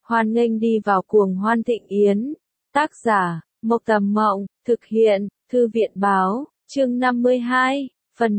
Hoan nghênh đi vào cuồng hoan thịnh yến. Tác giả, Mộc Tầm Mộng, thực hiện, Thư viện Báo, chương 52, phần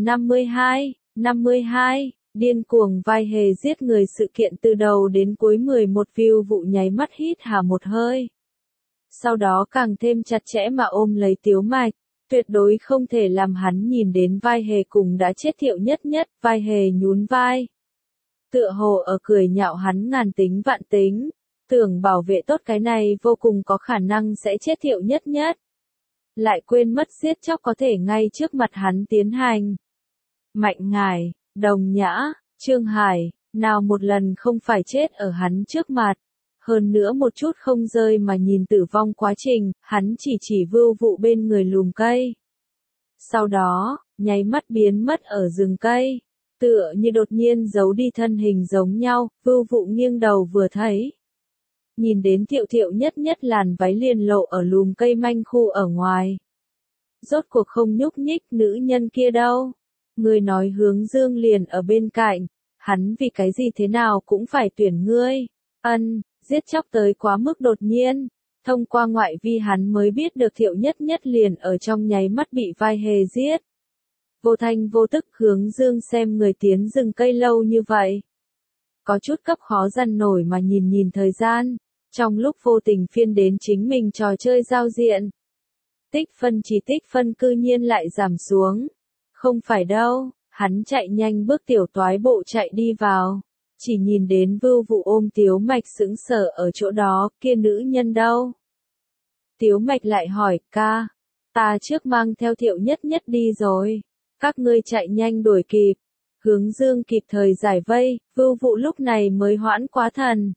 52, điên cuồng vai hề giết người sự kiện từ đầu đến cuối 11 view vụ nháy mắt hít hà một hơi. Sau đó càng thêm chặt chẽ mà ôm lấy Tiếu Mạch, tuyệt đối không thể làm hắn nhìn đến vai hề cùng đã chết Thiệu Nhất Nhất, vai hề nhún vai. Tựa hồ ở cười nhạo hắn ngàn tính vạn tính, tưởng bảo vệ tốt cái này vô cùng có khả năng sẽ chết Thiệu Nhất Nhất. Lại quên mất giết chóc có thể ngay trước mặt hắn tiến hành. Mạnh Ngải, Đồng Nhã, Trương Hải, nào một lần không phải chết ở hắn trước mặt. Hơn nữa một chút không rơi mà nhìn tử vong quá trình, hắn chỉ Vưu Vụ bên người lùm cây. Sau đó, nháy mắt biến mất ở rừng cây. Tựa như đột nhiên giấu đi thân hình giống nhau, Vưu Vụ nghiêng đầu vừa thấy. Nhìn đến Thiệu Nhất Nhất làn váy liền lộ ở lùm cây manh khu ở ngoài. Rốt cuộc không nhúc nhích nữ nhân kia đâu. Người nói Hướng Dương liền ở bên cạnh, hắn vì cái gì thế nào cũng phải tuyển ngươi. Giết chóc tới quá mức đột nhiên. Thông qua ngoại vi hắn mới biết được Thiệu Nhất Nhất liền ở trong nháy mắt bị vai hề giết. Vô thanh vô tức Hướng Dương xem người tiến rừng cây lâu như vậy. Có chút cấp khó dằn nổi mà nhìn thời gian, trong lúc vô tình phiên đến chính mình trò chơi giao diện. Tích phân cư nhiên lại giảm xuống. Không phải đâu, hắn chạy nhanh bước tiểu toái bộ chạy đi vào. Chỉ nhìn đến Vưu Vụ ôm Tiếu Mạch sững sờ ở chỗ đó, kia nữ nhân đâu? Tiếu Mạch lại hỏi, ca, ta trước mang theo Thiệu Nhất Nhất đi rồi. Các ngươi chạy nhanh đuổi kịp. Hướng Dương kịp thời giải vây, Vưu Vụ lúc này mới hoãn quá thần.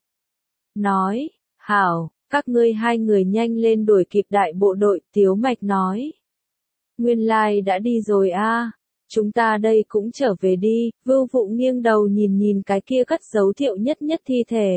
Nói, hảo, các ngươi hai người nhanh lên đuổi kịp đại bộ đội, Tiếu Mạch nói. Nguyên lai đã đi rồi a. Chúng ta đây cũng trở về đi. Vưu Vụ nghiêng đầu nhìn cái kia cất giấu Thiệu Nhất Nhất thi thể.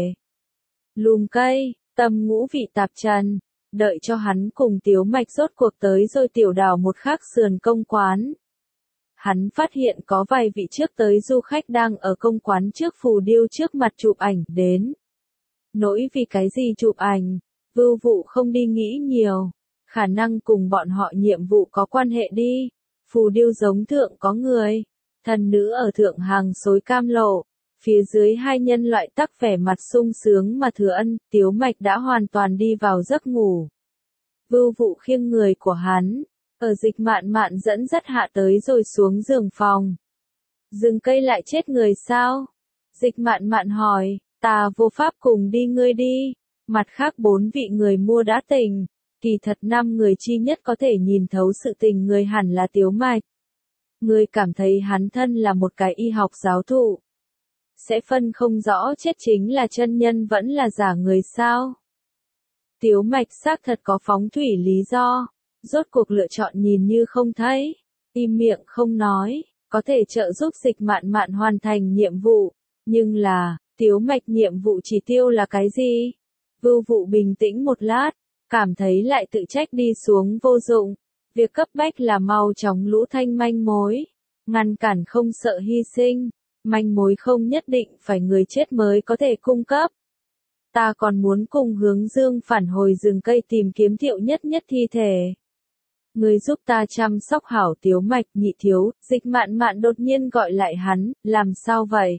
Lùm cây, tâm ngũ vị tạp trần, đợi cho hắn cùng Tiếu Mạch rốt cuộc tới rồi tiểu đảo một khắc sườn công quán. Hắn phát hiện có vài vị trước tới du khách đang ở công quán trước phù điêu trước mặt chụp ảnh đến. Nỗi vì cái gì chụp ảnh, Vưu Vụ không đi nghĩ nhiều, khả năng cùng bọn họ nhiệm vụ có quan hệ đi. Phù điêu giống thượng có người, thần nữ ở thượng hàng xối cam lộ, phía dưới hai nhân loại tắc vẻ mặt sung sướng mà thừa ân, Tiếu Mạch đã hoàn toàn đi vào giấc ngủ. Vưu Vụ khiêng người của hắn, ở Dịch Mạn Mạn dẫn dắt hạ tới rồi xuống giường phòng. Rừng cây lại chết người sao? Dịch Mạn Mạn hỏi, ta vô pháp cùng đi ngươi đi, mặt khác 4 vị người mua đã tỉnh. Kỳ thật 5 người chi nhất có thể nhìn thấu sự tình người hẳn là Tiếu Mạch. Người cảm thấy hắn thân là một cái y học giáo thụ. Sẽ phân không rõ chết chính là chân nhân vẫn là giả người sao. Tiếu Mạch xác thật có phóng thủy lý do. Rốt cuộc lựa chọn nhìn như không thấy. Im miệng không nói. Có thể trợ giúp Dịch Mạn Mạn hoàn thành nhiệm vụ. Nhưng là, Tiếu Mạch nhiệm vụ chỉ tiêu là cái gì? Vưu Vụ bình tĩnh một lát. Cảm thấy lại tự trách đi xuống vô dụng. Việc cấp bách là mau chóng lũ thanh manh mối. Ngăn cản không sợ hy sinh. Manh mối không nhất định phải người chết mới có thể cung cấp. Ta còn muốn cùng Hướng Dương phản hồi rừng cây tìm kiếm Thiệu Nhất Nhất thi thể. Người giúp ta chăm sóc hảo Tiếu Mạch. Nhị thiếu, Dịch Mạn Mạn đột nhiên gọi lại hắn, làm sao vậy?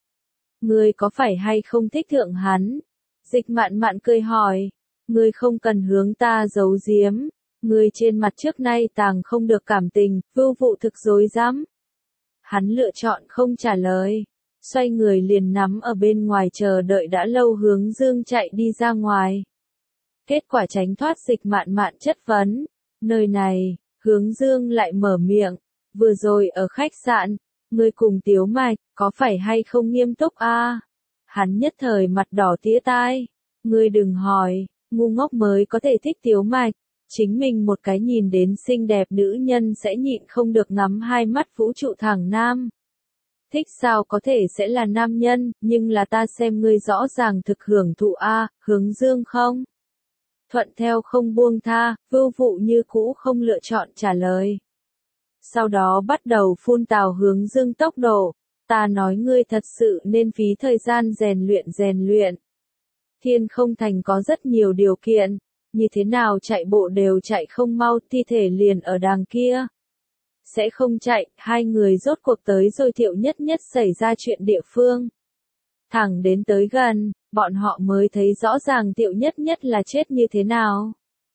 Người có phải hay không thích thượng hắn? Dịch Mạn Mạn cười hỏi. Ngươi không cần hướng ta giấu giếm, ngươi trên mặt trước nay tàng không được cảm tình, Vưu Vụ thực dối dám. Hắn lựa chọn không trả lời, xoay người liền nắm ở bên ngoài chờ đợi đã lâu Hướng Dương chạy đi ra ngoài. Kết quả tránh thoát Dịch Mạn Mạn chất vấn, nơi này, Hướng Dương lại mở miệng, vừa rồi ở khách sạn, ngươi cùng Tiếu Mạch, có phải hay không nghiêm túc a? Hắn nhất thời mặt đỏ tía tai, ngươi đừng hỏi. Ngu ngốc mới có thể thích Tiếu Mạch, chính mình một cái nhìn đến xinh đẹp nữ nhân sẽ nhịn không được ngắm hai mắt vũ trụ thẳng nam. Thích sao có thể sẽ là nam nhân, nhưng là ta xem ngươi rõ ràng thực hưởng thụ a, Hướng Dương không? Thuận theo không buông tha, Vưu Vụ như cũ không lựa chọn trả lời. Sau đó bắt đầu phun tào Hướng Dương tốc độ, ta nói ngươi thật sự nên phí thời gian rèn luyện. Thiên không thành có rất nhiều điều kiện, như thế nào chạy bộ đều chạy không mau, thi thể liền ở đàng kia. Sẽ không chạy, hai người rốt cuộc tới rồi Thiệu Nhất Nhất xảy ra chuyện địa phương. Thẳng đến tới gần, bọn họ mới thấy rõ ràng Thiệu Nhất Nhất là chết như thế nào.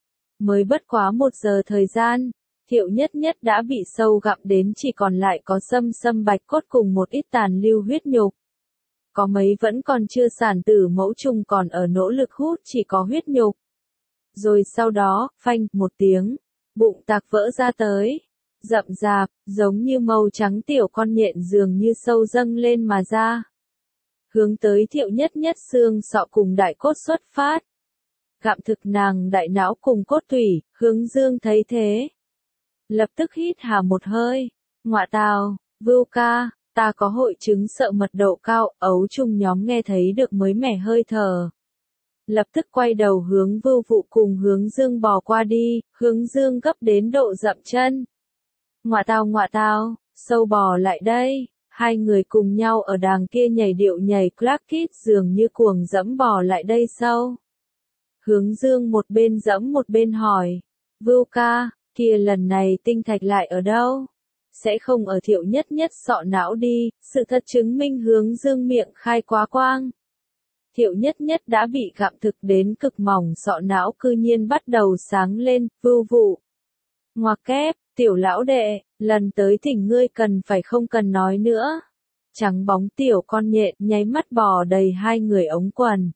Mới bất quá 1 giờ thời gian, Thiệu Nhất Nhất đã bị sâu gặm đến chỉ còn lại có xâm bạch cốt cùng một ít tàn lưu huyết nhục. Có mấy vẫn còn chưa sản tử mẫu trùng còn ở nỗ lực hút chỉ có huyết nhục. Rồi sau đó, phanh, một tiếng, bụng tạc vỡ ra tới. Rậm rạp, giống như màu trắng tiểu con nhện dường như sâu dâng lên mà ra. Hướng tới Thiệu Nhất Nhất xương sọ cùng đại cốt xuất phát. Gặm thực nàng đại não cùng cốt tủy, Hướng Dương thấy thế. Lập tức hít hà một hơi. Ngọa tào, Vưu ca, ta có hội chứng sợ mật độ cao, ấu trùng nhóm nghe thấy được mới mẻ hơi thở. Lập tức quay đầu hướng Vưu Vụ cùng Hướng Dương bò qua đi, Hướng Dương gấp đến độ dậm chân. Ngọa tào, sâu bò lại đây, hai người cùng nhau ở đàng kia nhảy điệu nhảy clackit dường như cuồng dẫm bò lại đây sâu. Hướng Dương một bên dẫm một bên hỏi, Vưu ca, kia lần này tinh thạch lại ở đâu? Sẽ không ở Thiệu Nhất Nhất sọ não đi, sự thật chứng minh Hướng Dương miệng khai quá quang. Thiệu Nhất Nhất đã bị gặm thực đến cực mỏng sọ não cư nhiên bắt đầu sáng lên, Vưu Vụ. Ngoặc kép, tiểu lão đệ, lần tới thỉnh ngươi cần phải không cần nói nữa. Trắng bóng tiểu con nhện nháy mắt bò đầy hai người ống quần.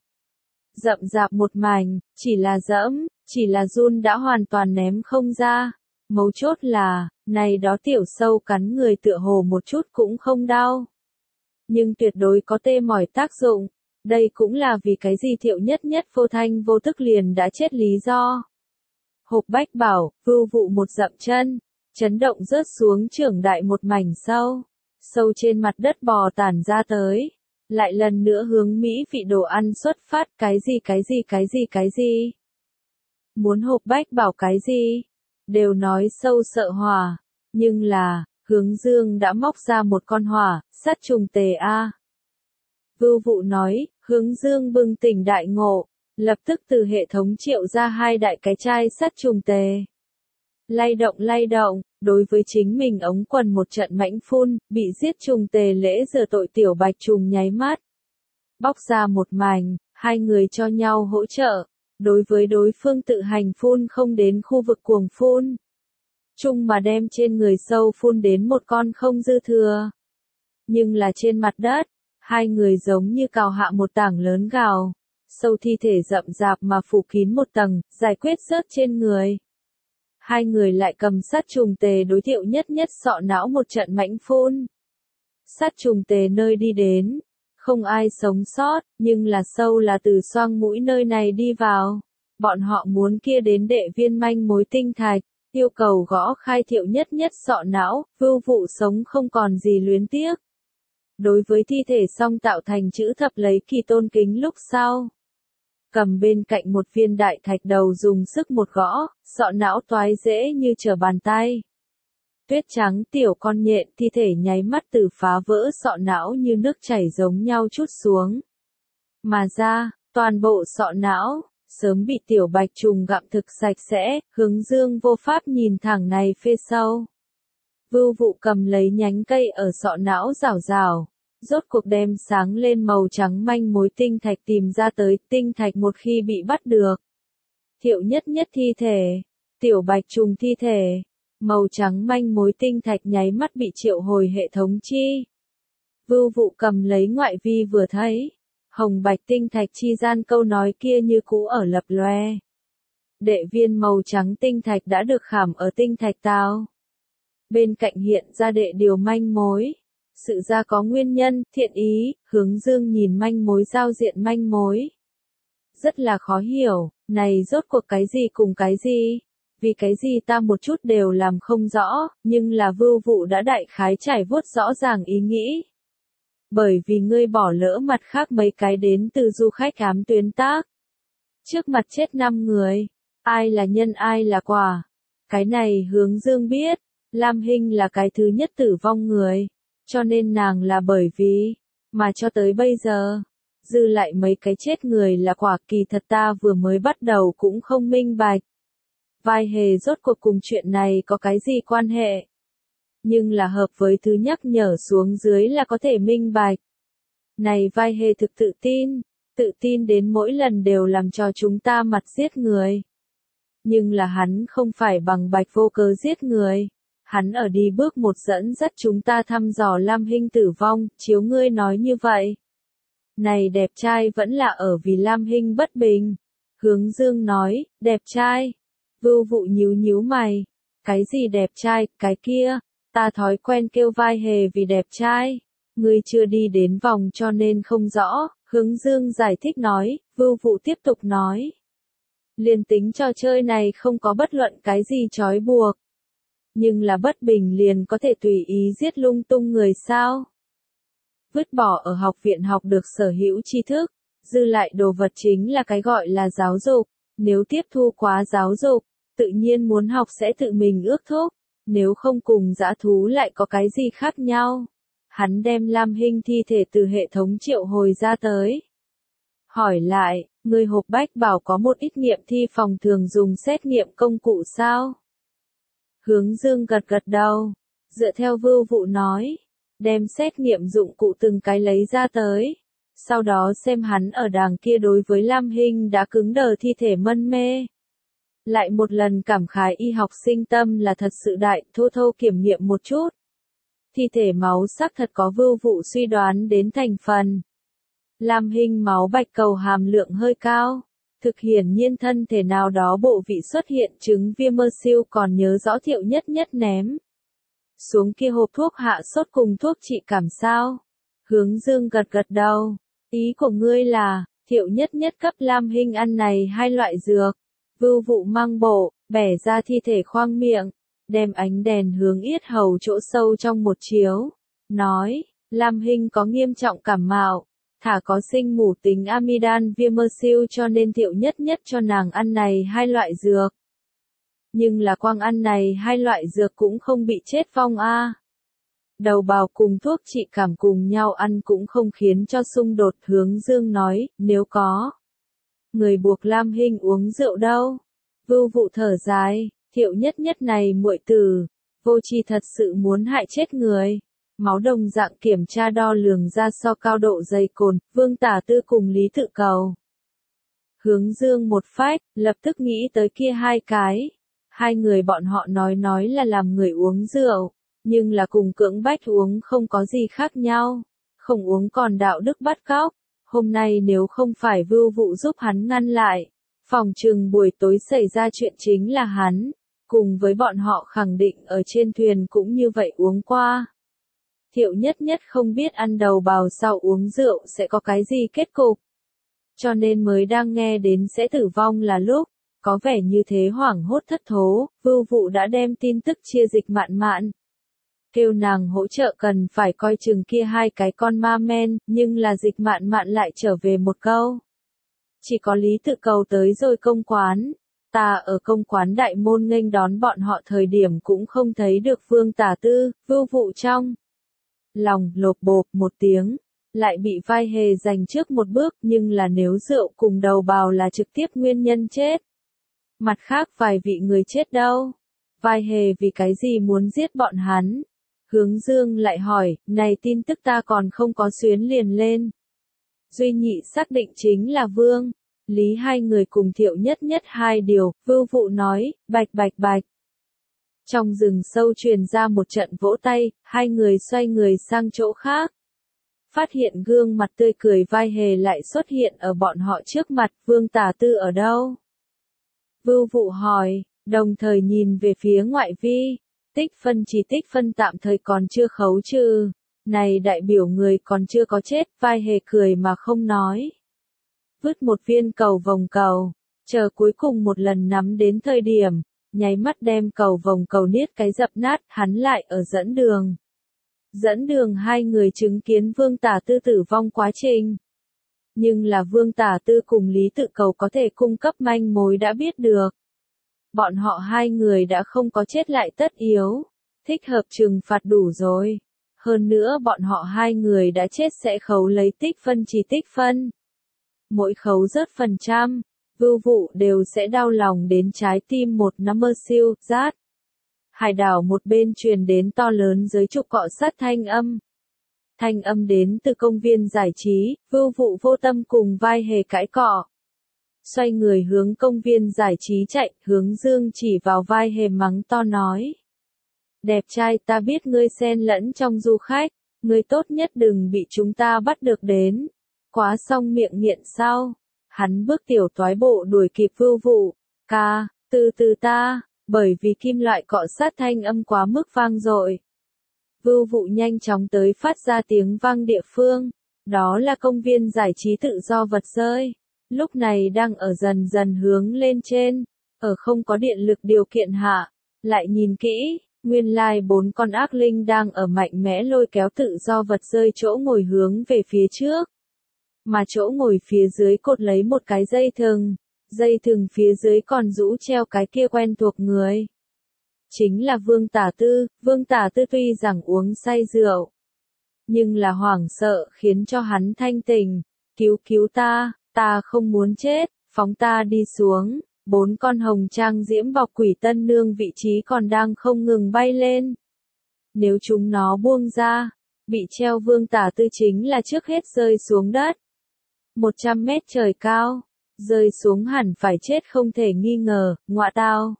Rậm rạp một mảnh, chỉ là dẫm, chỉ là run đã hoàn toàn ném không ra. Mấu chốt là, này đó tiểu sâu cắn người tựa hồ một chút cũng không đau. Nhưng tuyệt đối có tê mỏi tác dụng. Đây cũng là vì cái gì Thiệu Nhất Nhất vô thanh vô tức liền đã chết lý do. Hộp bách bảo, Vưu Vụ một dậm chân, chấn động rớt xuống trưởng đại một mảnh sâu. Sâu trên mặt đất bò tản ra tới. Lại lần nữa hướng Mỹ vị đồ ăn xuất phát, cái gì. Muốn hộp bách bảo cái gì? Đều nói sâu sợ hỏa. Nhưng là, Hướng Dương đã móc ra một con hỏa, sát trùng tề a. Vưu Vụ nói, Hướng Dương bừng tỉnh đại ngộ, lập tức từ hệ thống triệu ra 2 đại cái chai sát trùng tề. Lay động, đối với chính mình ống quần một trận mãnh phun, bị giết trùng tề lễ rửa tội tiểu bạch trùng nháy mắt. Bóc ra một mảnh, hai người cho nhau hỗ trợ, đối với đối phương tự hành phun không đến khu vực cuồng phun. Chung mà đem trên người sâu phun đến một con không dư thừa. Nhưng là trên mặt đất, hai người giống như cào hạ một tảng lớn gào. Sâu thi thể rậm rạp mà phủ kín một tầng, giải quyết rớt trên người. Hai người lại cầm sát trùng tề đối Thiệu Nhất Nhất sọ não một trận mãnh phun. Sát trùng tề nơi đi đến, không ai sống sót, nhưng là sâu là từ xoang mũi nơi này đi vào. Bọn họ muốn kia đến đệ viên manh mối tinh thạch, yêu cầu gõ khai Thiệu Nhất Nhất sọ não, Vưu Vụ sống không còn gì luyến tiếc. Đối với thi thể xong tạo thành chữ thập lấy kỳ tôn kính lúc sau. Cầm bên cạnh một viên đại thạch đầu dùng sức một gõ, sọ não toái dễ như trở bàn tay. Tuyết trắng tiểu con nhện thi thể nháy mắt từ phá vỡ sọ não như nước chảy giống nhau chút xuống. Mà ra, toàn bộ sọ não, sớm bị tiểu bạch trùng gặm thực sạch sẽ, Hướng Dương vô pháp nhìn thẳng này phê sâu. Vưu Vụ cầm lấy nhánh cây ở sọ não rảo, rốt cuộc đem sáng lên màu trắng manh mối tinh thạch tìm ra tới, tinh thạch một khi bị bắt được. Thiệu Nhất Nhất thi thể, tiểu bạch trùng thi thể, màu trắng manh mối tinh thạch nháy mắt bị triệu hồi hệ thống chi. Vưu Vụ cầm lấy ngoại vi vừa thấy, hồng bạch tinh thạch chi gian câu nói kia như cũ ở lập loe. Đệ viên màu trắng tinh thạch đã được khảm ở tinh thạch tao. Bên cạnh hiện ra đệ điều manh mối. Sự ra có nguyên nhân, thiện ý, Hướng Dương nhìn manh mối giao diện manh mối. Rất là khó hiểu, này rốt cuộc cái gì cùng cái gì? Vì cái gì ta một chút đều làm không rõ, nhưng là Vưu Vụ đã đại khái trải vuốt rõ ràng ý nghĩ. Bởi vì ngươi bỏ lỡ mặt khác mấy cái đến từ du khách ám tuyến tác. Trước mặt chết 5 người, ai là nhân ai là quả. Cái này Hướng Dương biết, Lam Hinh là cái thứ nhất tử vong người. Cho nên nàng là bởi vì, mà cho tới bây giờ, dư lại mấy cái chết người là quả, kỳ thật ta vừa mới bắt đầu cũng không minh bạch. Vai hề rốt cuộc cùng chuyện này có cái gì quan hệ? Nhưng là hợp với thứ nhắc nhở xuống dưới là có thể minh bạch. Này vai hề thực tự tin đến mỗi lần đều làm cho chúng ta mặt giết người. Nhưng là hắn không phải bằng bạch vô cớ giết người. Hắn ở đi bước một dẫn dắt chúng ta thăm dò Lam Hinh tử vong, chiếu ngươi nói như vậy. Này đẹp trai vẫn là ở vì Lam Hinh bất bình. Hướng Dương nói, đẹp trai. Vưu Vụ nhíu mày. Cái gì đẹp trai, cái kia, ta thói quen kêu vai hề vì đẹp trai. Ngươi chưa đi đến vòng cho nên không rõ, Hướng Dương giải thích nói, Vưu Vụ tiếp tục nói. Liền tính trò chơi này không có bất luận cái gì trói buộc. Nhưng là bất bình liền có thể tùy ý giết lung tung người sao? Vứt bỏ ở học viện học được sở hữu tri thức, dư lại đồ vật chính là cái gọi là giáo dục. Nếu tiếp thu quá giáo dục, tự nhiên muốn học sẽ tự mình ước thúc. Nếu không cùng dã thú lại có cái gì khác nhau? Hắn đem Lam Hinh thi thể từ hệ thống triệu hồi ra tới. Hỏi lại, người hộp bách bảo có một ít nghiệm thi phòng thường dùng xét nghiệm công cụ sao? Hướng Dương gật đầu, dựa theo Vưu Vụ nói, đem xét nghiệm dụng cụ từng cái lấy ra tới. Sau đó xem hắn ở đàng kia đối với Lam Hinh đã cứng đờ thi thể mân mê. Lại một lần cảm khái y học sinh tâm là thật sự đại, thô kiểm nghiệm một chút. Thi thể máu sắc thật có Vưu Vụ suy đoán đến thành phần. Lam Hinh máu bạch cầu hàm lượng hơi cao. Thực hiển nhiên thân thể nào đó bộ vị xuất hiện chứng viêm mơ siêu, còn nhớ rõ Thiệu Nhất ném xuống kia hộp thuốc hạ sốt cùng thuốc trị cảm sao? Hướng Dương gật đầu. Ý của ngươi là, Thiệu Nhất cấp Lam Hinh ăn này hai loại dược. Vưu Vụ mang bộ, bẻ ra thi thể khoang miệng, đem ánh đèn hướng yết hầu chỗ sâu trong một chiếu. Nói, Lam Hinh có nghiêm trọng cảm mạo, thả có sinh mủ tính amidan viêm mơ siêu cho nên Thiệu Nhất cho nàng ăn này hai loại dược. Nhưng là quang ăn này hai loại dược cũng không bị chết vong a. Đầu bào cùng thuốc trị cảm cùng nhau ăn cũng không khiến cho xung đột. Hướng Dương nói, nếu có người buộc Lam Hinh uống rượu đâu? Vưu Vụ thở dài, Thiệu Nhất này muội tử, vô tri thật sự muốn hại chết người. Máu đồng dạng kiểm tra đo lường ra so cao độ dày cồn, Vương Tả Tư cùng Lý Tự Cầu. Hướng Dương một phách, lập tức nghĩ tới kia hai cái. Hai người bọn họ nói là làm người uống rượu, nhưng là cùng cưỡng bách uống không có gì khác nhau. Không uống còn đạo đức bắt cóc. Hôm nay nếu không phải Vưu Vụ giúp hắn ngăn lại, phòng trừng buổi tối xảy ra chuyện chính là hắn. Cùng với bọn họ khẳng định ở trên thuyền cũng như vậy uống qua. Thiệu Nhất không biết ăn đầu bào sau uống rượu sẽ có cái gì kết cục. Cho nên mới đang nghe đến sẽ tử vong là lúc, có vẻ như thế hoảng hốt thất thố, Vưu Vụ đã đem tin tức chia Dịch Mạn. Kêu nàng hỗ trợ cần phải coi chừng kia hai cái con ma men, nhưng là Dịch Mạn lại trở về một câu. Chỉ có Lý Tự Cầu tới rồi công quán. Ta ở công quán đại môn nghênh đón bọn họ thời điểm cũng không thấy được Vương Tả Tư. Vưu Vụ trong lòng lộp bộp một tiếng, lại bị vai hề giành trước một bước, nhưng là nếu rượu cùng đầu bào là trực tiếp nguyên nhân chết. Mặt khác vài vị người chết đâu? Vai hề vì cái gì muốn giết bọn hắn? Hướng Dương lại hỏi, này tin tức ta còn không có xuyến liền lên. Duy Nhị xác định chính là Vương, Lý hai người cùng Thiệu Nhất hai điều. Vưu Vụ nói, bạch. Trong rừng sâu truyền ra một trận vỗ tay, hai người xoay người sang chỗ khác. Phát hiện gương mặt tươi cười vai hề lại xuất hiện ở bọn họ trước mặt. Vương Tả Tư ở đâu? Vưu Vụ hỏi, đồng thời nhìn về phía ngoại vi. Tích phân tạm thời còn chưa khấu trừ. Này đại biểu người còn chưa có chết. Vai hề cười mà không nói. Vứt một viên cầu vòng cầu, chờ cuối cùng một lần nắm đến thời điểm, nháy mắt đem cầu vòng cầu niết cái dập nát. Hắn lại ở dẫn đường. Dẫn đường hai người chứng kiến Vương Tả Tư tử vong quá trình. Nhưng là Vương Tả Tư cùng Lý Tự Cầu có thể cung cấp manh mối đã biết được. Bọn họ hai người đã không có chết lại tất yếu. Thích hợp trừng phạt đủ rồi. Hơn nữa bọn họ hai người đã chết sẽ khấu lấy tích phân chỉ tích phân. Mỗi khấu rớt phần trăm, Vưu Vụ đều sẽ đau lòng đến trái tim một năm mơ siêu, rát. Hải đảo một bên truyền đến to lớn dưới trục cọ sát thanh âm. Thanh âm đến từ công viên giải trí, Vưu Vụ vô tâm cùng vai hề cãi cọ. Xoay người hướng công viên giải trí chạy, Hướng Dương chỉ vào vai hề mắng to nói. Đẹp trai, ta biết ngươi xen lẫn trong du khách, ngươi tốt nhất đừng bị chúng ta bắt được đến. Quá xong miệng nghiện sau. Hắn bước tiểu toái bộ đuổi kịp Vưu Vụ. Ca, từ từ ta, bởi vì kim loại cọ sát thanh âm quá mức vang dội. Vưu Vụ nhanh chóng tới phát ra tiếng vang địa phương. Đó là công viên giải trí tự do vật rơi. Lúc này đang ở dần dần hướng lên trên. Ở không có điện lực điều kiện hạ. Lại nhìn kỹ, nguyên lai 4 con ác linh đang ở mạnh mẽ lôi kéo tự do vật rơi chỗ ngồi hướng về phía trước. Mà chỗ ngồi phía dưới cột lấy một cái dây thừng phía dưới còn rũ treo cái kia quen thuộc người. Chính là Vương Tả Tư tuy rằng uống say rượu, nhưng là hoảng sợ khiến cho hắn thanh tỉnh, cứu ta không muốn chết, phóng ta đi xuống. 4 con hồng trang diễm bọc quỷ tân nương vị trí còn đang không ngừng bay lên. Nếu chúng nó buông ra, bị treo Vương Tả Tư chính là trước hết rơi xuống đất. 100 mét trời cao, rơi xuống hẳn phải chết không thể nghi ngờ, ngọa tao.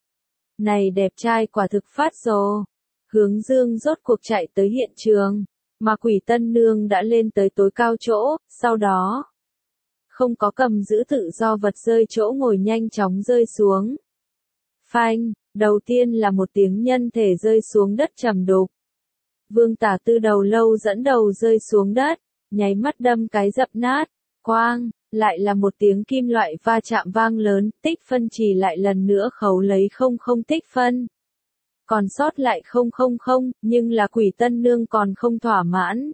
Này đẹp trai quả thực phát rồ. Hướng Dương rốt cuộc chạy tới hiện trường, mà quỷ tân nương đã lên tới tối cao chỗ, sau đó không có cầm giữ tự do vật rơi chỗ ngồi nhanh chóng rơi xuống. Phanh, đầu tiên là một tiếng nhân thể rơi xuống đất trầm đục. Vương Tả Tư đầu lâu dẫn đầu rơi xuống đất, nháy mắt đâm cái dập nát, quang, lại là một tiếng kim loại va chạm vang lớn, tích phân chỉ lại lần nữa khấu lấy 00 tích phân. Còn sót lại 000, nhưng là quỷ tân nương còn không thỏa mãn.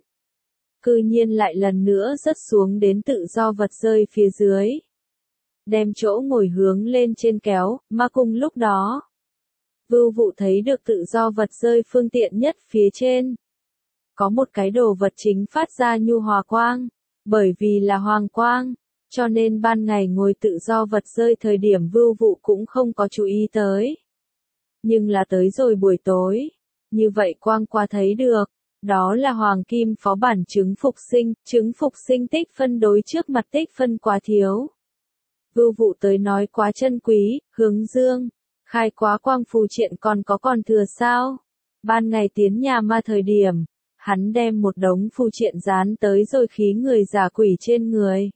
Cư nhiên lại lần nữa rớt xuống đến tự do vật rơi phía dưới. Đem chỗ ngồi hướng lên trên kéo, mà cùng lúc đó. Vưu Vụ thấy được tự do vật rơi phương tiện nhất phía trên. Có một cái đồ vật chính phát ra nhu hòa quang. Bởi vì là hoàng quang, cho nên ban ngày ngồi tự do vật rơi thời điểm Vưu Vụ cũng không có chú ý tới. Nhưng là tới rồi buổi tối, như vậy quang qua thấy được. Đó là hoàng kim phó bản trứng phục sinh tích phân đối trước mặt tích phân quá thiếu. Vưu Vụ tới nói quá chân quý, Hướng Dương, khai quá quang phù triện còn thừa sao? Ban ngày tiến nhà ma thời điểm, hắn đem một đống phù triện dán tới rồi khí người giả quỷ trên người.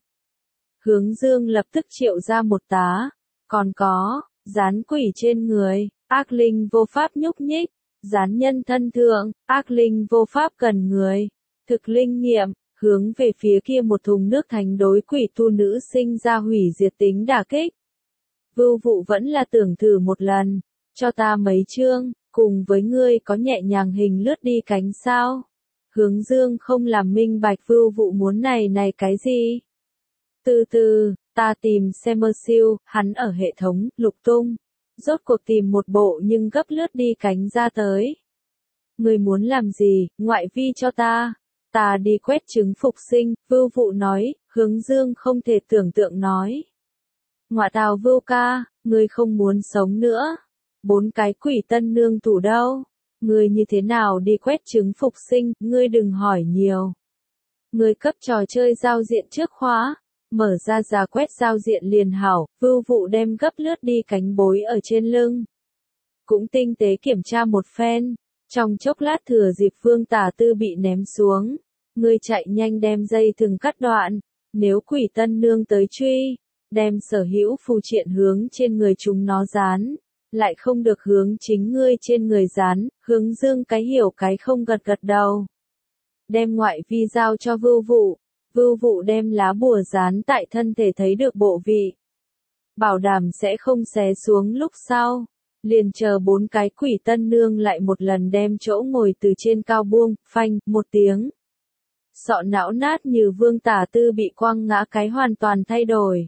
Hướng Dương lập tức triệu ra một tá, còn có, dán quỷ trên người, ác linh vô pháp nhúc nhích. Gián nhân thân thượng, ác linh vô pháp cần người. Thực linh nghiệm, hướng về phía kia một thùng nước thánh đối quỷ tu nữ sinh ra hủy diệt tính đả kích. Vưu Vụ vẫn là tưởng thử một lần, cho ta mấy chương, cùng với ngươi có nhẹ nhàng hình lướt đi cánh sao. Hướng Dương không làm minh bạch Vưu Vụ muốn này cái gì. Từ từ, ta tìm xem mơ siêu, hắn ở hệ thống, lục tung. Rốt cuộc tìm một bộ nhưng gấp lướt đi cánh ra tới. Người muốn làm gì, ngoại vi cho ta. Ta đi quét trứng phục sinh, Vưu Vụ nói, Hướng Dương không thể tưởng tượng nói. Ngọa tào Vưu ca, ngươi không muốn sống nữa. 4 cái quỷ tân nương thủ đâu. Ngươi như thế nào đi quét trứng phục sinh, ngươi đừng hỏi nhiều. Ngươi cấp trò chơi giao diện trước khóa. Mở ra giả quét giao diện liền hảo, Vưu Vụ đem gấp lướt đi cánh bối ở trên lưng. Cũng tinh tế kiểm tra một phen, trong chốc lát thừa dịp Vương Tả Tư bị ném xuống. Ngươi chạy nhanh đem dây thừng cắt đoạn, nếu quỷ tân nương tới truy, đem sở hữu phù triện hướng trên người chúng nó dán, lại không được hướng chính ngươi trên người dán. Hướng Dương cái hiểu cái không gật đầu. Đem ngoại vi giao cho Vưu Vụ. Vưu Vụ đem lá bùa dán tại thân thể thấy được bộ vị. Bảo đảm sẽ không xé xuống lúc sau. Liền chờ 4 cái quỷ tân nương lại một lần đem chỗ ngồi từ trên cao buông, phanh, một tiếng. Sọ não nát như Vương Tả Tư bị quăng ngã cái hoàn toàn thay đổi.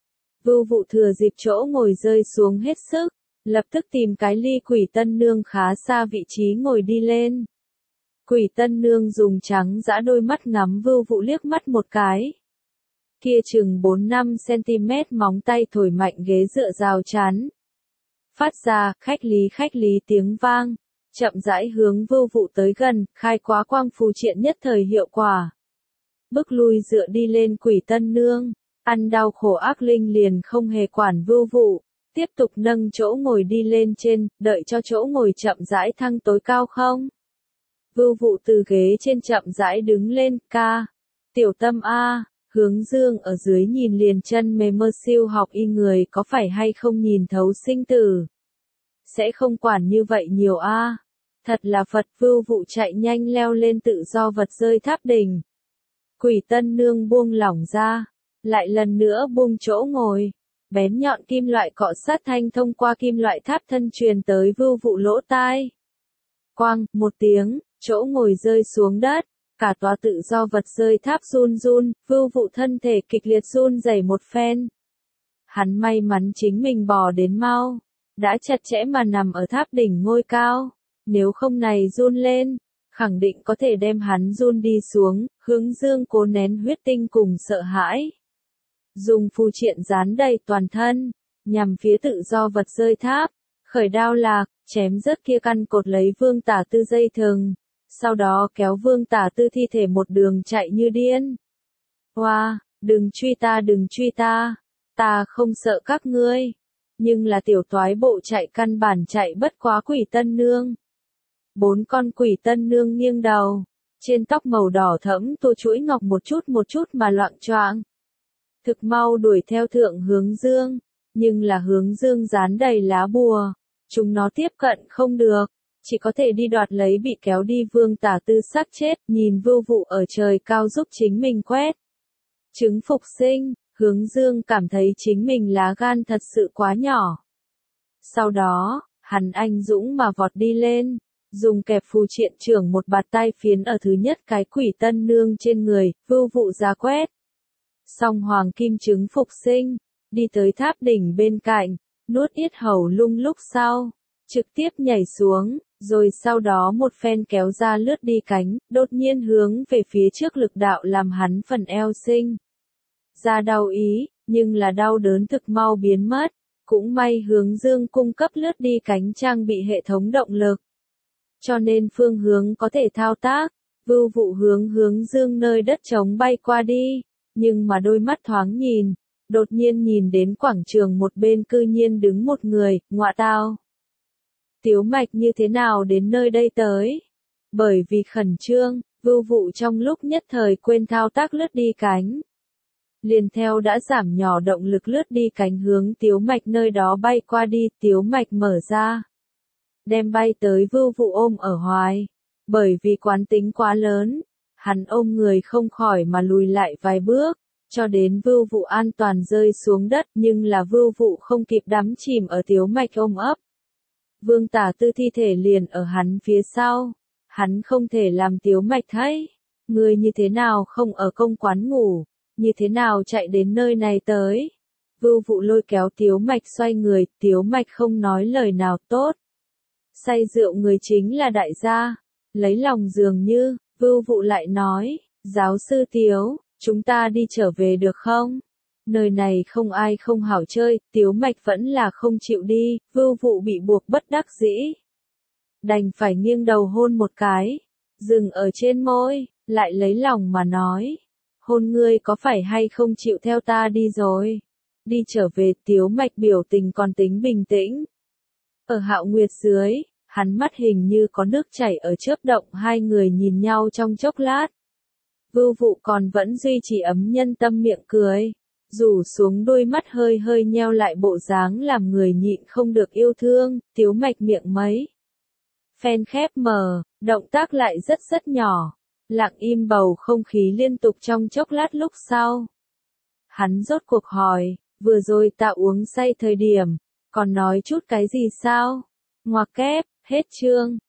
Vưu Vụ thừa dịp chỗ ngồi rơi xuống hết sức, lập tức tìm cái ly quỷ tân nương khá xa vị trí ngồi đi lên. Quỷ Tân Nương dùng trắng dã đôi mắt ngắm Vưu Vụ liếc mắt một cái. Kia chừng 4-5 cm móng tay thổi mạnh ghế dựa rào chắn. Phát ra khách lý tiếng vang, chậm rãi hướng Vưu Vụ tới gần, khai quá quang phù triện nhất thời hiệu quả. Bước lui dựa đi lên Quỷ Tân Nương, ăn đau khổ ác linh liền không hề quản Vưu Vụ, tiếp tục nâng chỗ ngồi đi lên trên, đợi cho chỗ ngồi chậm rãi thăng tối cao không. Vưu Vụ từ ghế trên chậm rãi đứng lên, ca. Tiểu Tâm a, Hướng Dương ở dưới nhìn liền chân mềm mơ siêu học y người có phải hay không nhìn thấu sinh tử. Sẽ không quản như vậy nhiều a. Thật là Phật. Vưu Vụ chạy nhanh leo lên tự do vật rơi tháp đỉnh. Quỷ Tân Nương buông lỏng ra, lại lần nữa buông chỗ ngồi. Bén nhọn kim loại cọ sát thanh thông qua kim loại tháp thân truyền tới Vưu Vụ lỗ tai. Quang, một tiếng, chỗ ngồi rơi xuống đất, cả tòa tự do vật rơi tháp run run, Vưu Vụ thân thể kịch liệt run rẩy một phen. Hắn may mắn chính mình bò đến mau, đã chặt chẽ mà nằm ở tháp đỉnh ngôi cao, nếu không này run lên, khẳng định có thể đem hắn run đi xuống. Hướng Dương cố nén huyết tinh cùng sợ hãi. Dùng phù triện dán đầy toàn thân, nhằm phía tự do vật rơi tháp, khởi đao lạc, chém rớt kia căn cột lấy Vương Tả Tư dây thừng, sau đó kéo Vương Tả Tư thi thể một đường chạy như điên. Hoa, đừng truy ta, ta không sợ các ngươi. Nhưng là tiểu toái bộ chạy căn bản chạy bất quá Quỷ Tân Nương. 4 con Quỷ Tân Nương nghiêng đầu, trên tóc màu đỏ thẫm tô chuỗi ngọc một chút mà loạng choạng. Thực mau đuổi theo thượng Hướng Dương, nhưng là Hướng Dương dán đầy lá bùa, chúng nó tiếp cận không được, chỉ có thể đi đoạt lấy bị kéo đi Vương Tả Tư xác chết, nhìn Vưu Vụ ở trời cao giúp chính mình quét. Chứng phục sinh, Hướng Dương cảm thấy chính mình lá gan thật sự quá nhỏ. Sau đó, hắn anh dũng mà vọt đi lên, dùng kẹp phù triện trưởng một bạt tay phiến ở thứ nhất cái Quỷ Tân Nương trên người, Vưu Vụ ra quét. Song hoàng kim chứng phục sinh, đi tới tháp đỉnh bên cạnh, nuốt yết hầu lung lúc sau, trực tiếp nhảy xuống, rồi sau đó một phen kéo ra lướt đi cánh, đột nhiên hướng về phía trước lực đạo làm hắn phần eo sinh ra đau ý, nhưng là đau đớn thực mau biến mất, cũng may Hướng Dương cung cấp lướt đi cánh trang bị hệ thống động lực. Cho nên phương hướng có thể thao tác, Vưu Vụ Hướng Dương nơi đất trống bay qua đi, nhưng mà đôi mắt thoáng nhìn, đột nhiên nhìn đến quảng trường một bên cư nhiên đứng một người, ngọa tao. Tiếu Mạch như thế nào đến nơi đây tới? Bởi vì khẩn trương, Vưu Vụ trong lúc nhất thời quên thao tác lướt đi cánh. Liền theo đã giảm nhỏ động lực lướt đi cánh hướng Tiếu Mạch nơi đó bay qua đi, Tiếu Mạch mở ra. Đem bay tới Vưu Vụ ôm ở hoài. Bởi vì quán tính quá lớn, hắn ôm người không khỏi mà lùi lại vài bước, cho đến Vưu Vụ an toàn rơi xuống đất, nhưng là Vưu Vụ không kịp đắm chìm ở Tiếu Mạch ôm ấp. Vương Tả Tư thi thể liền ở hắn phía sau, hắn không thể làm Tiếu Mạch thấy, người như thế nào không ở công quán ngủ, như thế nào chạy đến nơi này tới. Vưu Vụ lôi kéo Tiếu Mạch xoay người, Tiếu Mạch không nói lời nào tốt. Say rượu người chính là đại gia, lấy lòng dường như, Vưu Vụ lại nói, giáo sư Tiếu, chúng ta đi trở về được không? Nơi này không ai không hảo chơi, Tiếu Mạch vẫn là không chịu đi, Vưu Vụ bị buộc bất đắc dĩ. Đành phải nghiêng đầu hôn một cái, dừng ở trên môi, lại lấy lòng mà nói. Hôn ngươi có phải hay không chịu theo ta đi rồi? Đi trở về. Tiếu Mạch biểu tình còn tính bình tĩnh. Ở Hạo Nguyệt dưới, hắn mắt hình như có nước chảy ở chớp động, hai người nhìn nhau trong chốc lát. Vưu Vụ còn vẫn duy trì ấm nhân tâm miệng cười, rủ xuống đôi mắt hơi hơi nheo lại bộ dáng làm người nhịn không được yêu thương. Tiếu Mạch miệng mấy phen khép mở, động tác lại rất nhỏ. Lặng im bầu không khí liên tục trong chốc lát lúc sau. Hắn rốt cuộc hỏi, vừa rồi ta uống say thời điểm, còn nói chút cái gì sao? Ngoặc kép, hết chương.